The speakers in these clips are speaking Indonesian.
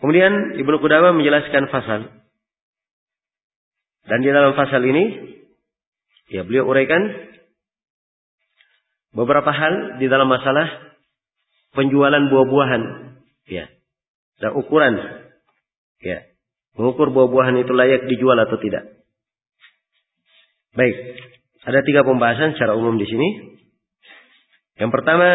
Kemudian Ibnu Qudamah menjelaskan fasal. Dan di dalam fasal ini, ya beliau uraikan beberapa hal di dalam masalah penjualan buah-buahan. Ya. Dan ukuran. Ya. Mengukur buah-buahan itu layak dijual atau tidak. Baik. Ada 3 pembahasan secara umum di sini. Yang pertama,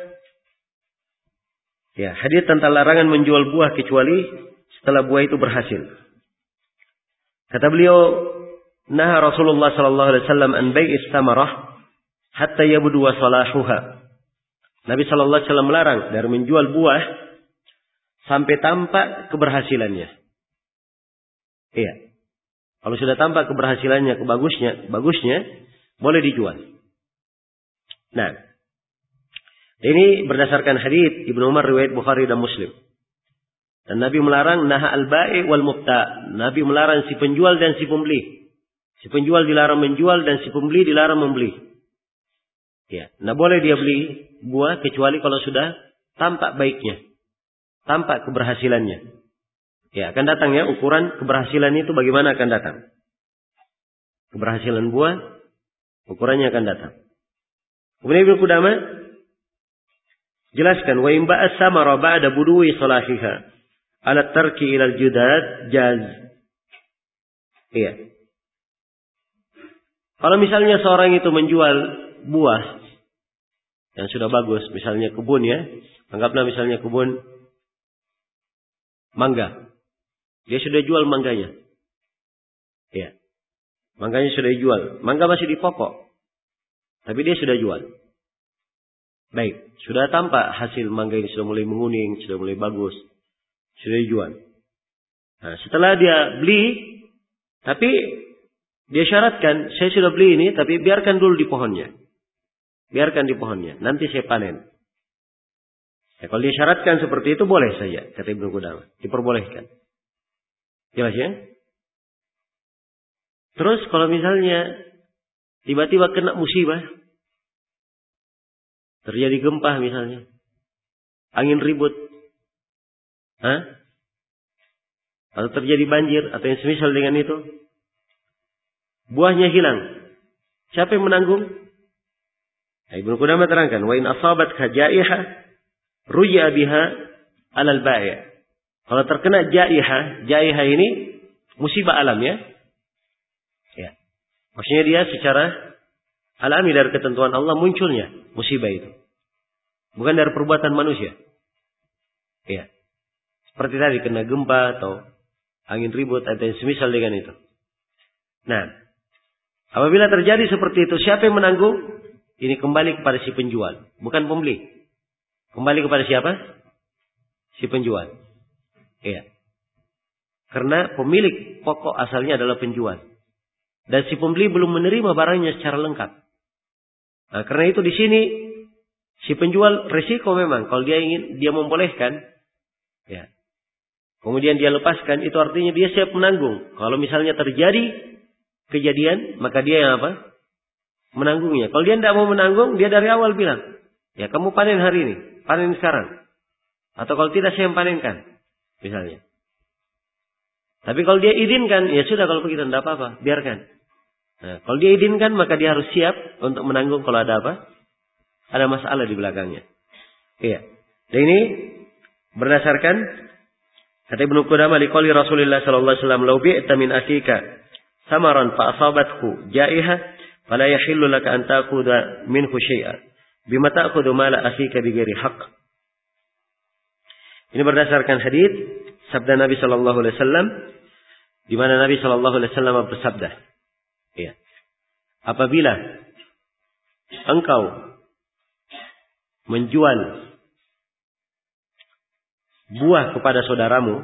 ya, hadits tentang larangan menjual buah kecuali setelah buah itu berhasil. Kata beliau, "Naha Rasulullah sallallahu alaihi wasallam an bai'is samarah hatta yabdu wa salahuha." Nabi sallallahu alaihi wasallam melarang dari menjual buah sampai tampak keberhasilannya. Iya. Kalau sudah tampak keberhasilannya, bagusnya, boleh dijual. Nah, ini berdasarkan hadits Ibnu Umar riwayat Bukhari dan Muslim. Dan Nabi melarang naha al-bai' wal mubta'. Nabi melarang si penjual dan si pembeli. Si penjual dilarang menjual dan si pembeli dilarang membeli. Ya, nah boleh dia beli buah kecuali kalau sudah tampak baiknya, tampak keberhasilannya. Ya, akan datang ya ukuran keberhasilan itu bagaimana akan datang. Keberhasilan buah ukurannya akan datang. Kemudian Ibnu Qudamah jelaskan wa in ba'a samara ba'da buduwi salahiha ala tarki ila al-judad jaz. Iya. Kalau misalnya seorang itu menjual buah yang sudah bagus, misalnya kebun ya, anggaplah misalnya kebun mangga. Dia sudah jual mangganya. Iya. Mangganya sudah dijual. Mangga masih di pokok. Tapi dia sudah jual. Baik. Sudah tampak hasil mangga ini sudah mulai menguning. Sudah mulai bagus. Sudah dijual. Nah, setelah dia beli. Tapi dia syaratkan. Saya sudah beli ini. Tapi biarkan dulu di pohonnya. Biarkan di pohonnya. Nanti saya panen. Ya, kalau dia syaratkan seperti itu boleh saja. Kata Ibnu Qudamah. Diperbolehkan. Jelas ya? Terus kalau misalnya tiba-tiba kena musibah, terjadi gempa misalnya, angin ribut, atau terjadi banjir atau yang semisal dengan itu, buahnya hilang, siapa yang menanggung? Nah, Ibnu Qudamah terangkan, wa in asabatka ja'iha ruja biha 'alal bai'. Kalau terkena ja'iha ini musibah alam ya. Ya. Maksudnya dia secara alami dari ketentuan Allah munculnya musibah itu. Bukan dari perbuatan manusia. Ya. Seperti tadi kena gempa atau angin ribut atau yang semisal dengan itu. Nah, apabila terjadi seperti itu, siapa yang menanggung? Ini kembali kepada si penjual, bukan pembeli. Kembali kepada siapa? Si penjual. Iya. Karena pemilik pokok asalnya adalah penjual. Dan si pembeli belum menerima barangnya secara lengkap. Nah, karena itu di sini si penjual risiko memang. Kalau dia membolehkan, ya. Kemudian dia lepaskan, itu artinya dia siap menanggung. Kalau misalnya terjadi kejadian, maka dia yang apa? Menanggungnya. Kalau dia tidak mau menanggung, dia dari awal bilang, ya kamu panen hari ini, panen sekarang. Atau kalau tidak saya yang panenkan. Misalnya. Tapi kalau dia izinkan, ya sudah kalau begitu tidak apa-apa, biarkan. Nah, kalau dia izinkan, maka dia harus siap untuk menanggung kalau ada apa? Ada masalah di belakangnya. Iya. Dan ini berdasarkan kata Ibnu Qudamah liqauli Rasulullah sallallahu alaihi wasallam, "Lau bi'ta min akhika samaran fa asabathu ja'iha, fala yahillu laka an ta'khudha minhu syai'a. Bima ta'khudhu mala akhika bighairi haqq." Ini berdasarkan hadis sabda Nabi sallallahu alaihi wasallam di mana Nabi sallallahu alaihi wasallam bersabda, ya. Apabila engkau menjual buah kepada saudaramu,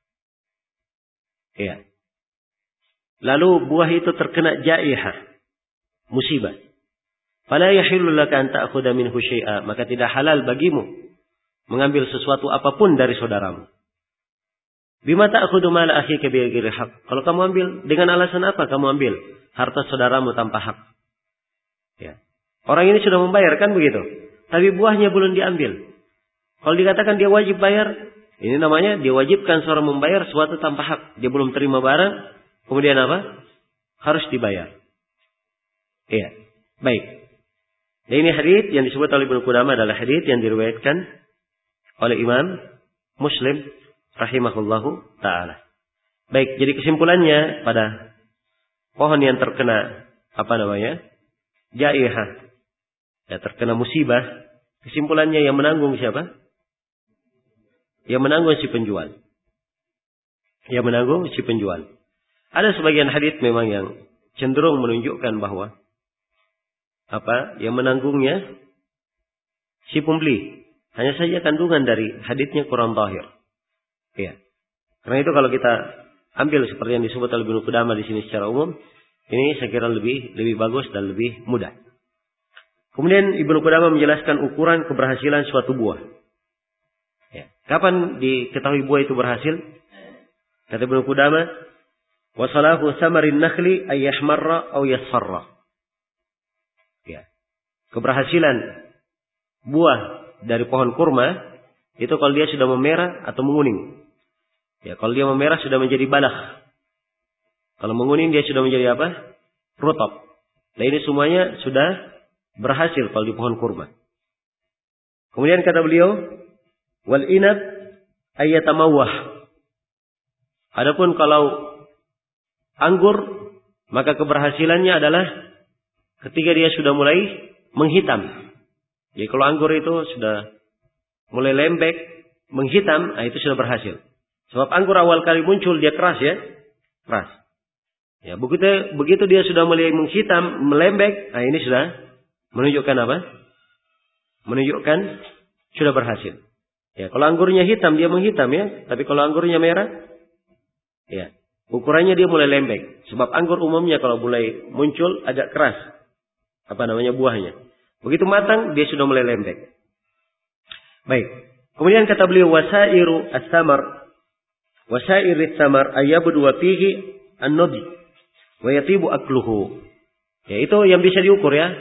ya. Lalu buah itu terkena jaihah, musibah. Fala yahillu laka an ta'khudha minhu syai'a, maka tidak halal bagimu mengambil sesuatu apapun dari saudaramu. Bima ta'khudhu mala akhika bighairi haqq. Kalau kamu ambil dengan alasan apa kamu ambil harta saudaramu tanpa hak? Ya. Orang ini sudah membayar kan begitu. Tapi buahnya belum diambil. Kalau dikatakan dia wajib bayar, Ini namanya diwajibkan seorang membayar sesuatu tanpa hak. Dia belum terima barang, kemudian apa? Harus dibayar. Iya. Baik. Dan ini hadits yang disebut oleh Ibnu Qudamah adalah hadits yang diriwayatkan oleh Imam Muslim rahimahullahu taala. Baik, jadi kesimpulannya pada pohon yang terkena jaihah, ya terkena musibah, kesimpulannya yang menanggung siapa? Yang menanggung si penjual. Yang menanggung si penjual. Ada sebagian hadits memang yang cenderung menunjukkan bahwa yang menanggungnya si pembeli. Hanya saja kandungan dari haditsnya kurang zahir. Ya. Karena itu kalau kita ambil seperti yang disebut oleh Ibnu Qudamah di sini secara umum, ini saya kira lebih bagus dan lebih mudah. Kemudian Ibnu Qudamah menjelaskan ukuran keberhasilan suatu buah. Ya. Kapan diketahui buah itu berhasil? Kata Ibnu Qudamah, wa salahu samarin nakhli ay yahmarra aw yasfarra. Ya. Keberhasilan buah dari pohon kurma itu kalau dia sudah memerah atau menguning. Ya, kalau dia memerah sudah menjadi balagh. Kalau menguning dia sudah menjadi apa? Rutab. Nah, ini semuanya sudah berhasil kalau di pohon kurma. Kemudian kata beliau, wal inab ayatamawah. Adapun kalau anggur, maka keberhasilannya adalah ketika dia sudah mulai menghitam. Jadi kalau anggur itu sudah mulai lembek, menghitam, itu sudah berhasil. Sebab anggur awal kali muncul dia keras ya, keras. Ya, begitu dia sudah mulai menghitam, melembek, ini sudah menunjukkan apa? Menunjukkan sudah berhasil. Ya, kalau anggurnya hitam dia menghitam ya, tapi kalau anggurnya merah, ya, ukurannya dia mulai lembek. Sebab anggur umumnya kalau mulai muncul agak keras, buahnya. Begitu matang dia sudah mulai lembek. Baik. Kemudian kata beliau wasairu as-samar as-samar ayabdu wa fihi an-nudi wa yatibu akluhu. Ya, itu yang bisa diukur ya.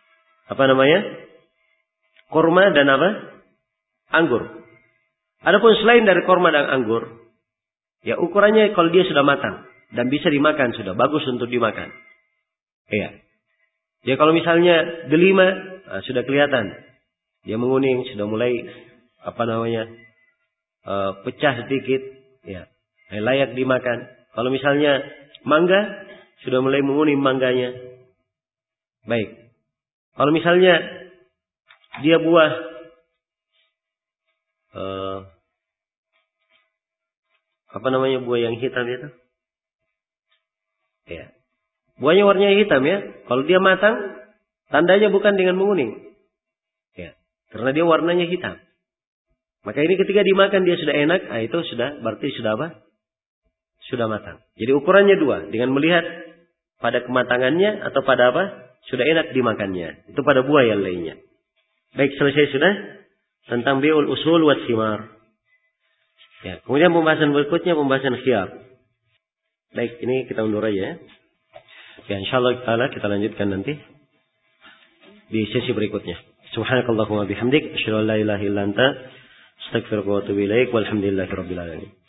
Kurma dan anggur. Adapun selain dari kurma dan anggur, ya ukurannya kalau dia sudah matang dan bisa dimakan, sudah bagus untuk dimakan. Iya. Ya kalau misalnya delima, sudah kelihatan dia menguning, sudah mulai pecah sedikit, ya layak dimakan. Kalau misalnya mangga, sudah mulai menguning mangganya. Baik. Kalau misalnya dia buah buah yang hitam itu, ya. Buahnya warnanya hitam ya. Kalau dia matang, tandanya bukan dengan menguning. Ya, karena dia warnanya hitam. Maka ini ketika dimakan dia sudah enak, itu berarti sudah sudah matang. Jadi ukurannya dua, dengan melihat pada kematangannya atau pada sudah enak dimakannya. Itu pada buah yang lainnya. Baik, selesai sudah tentang bi'ul usul wa thimar. Ya, kemudian pembahasan berikutnya pembahasan khiyar. Baik, ini kita undur aja ya. Ya, insyaallah kita lanjutkan nanti di sesi berikutnya. Subhanakallahumma bihamdik, asyhadu an la ilaha illa anta, astaghfiruka wa atubu ilaik, walhamdulillahirabbil alamin.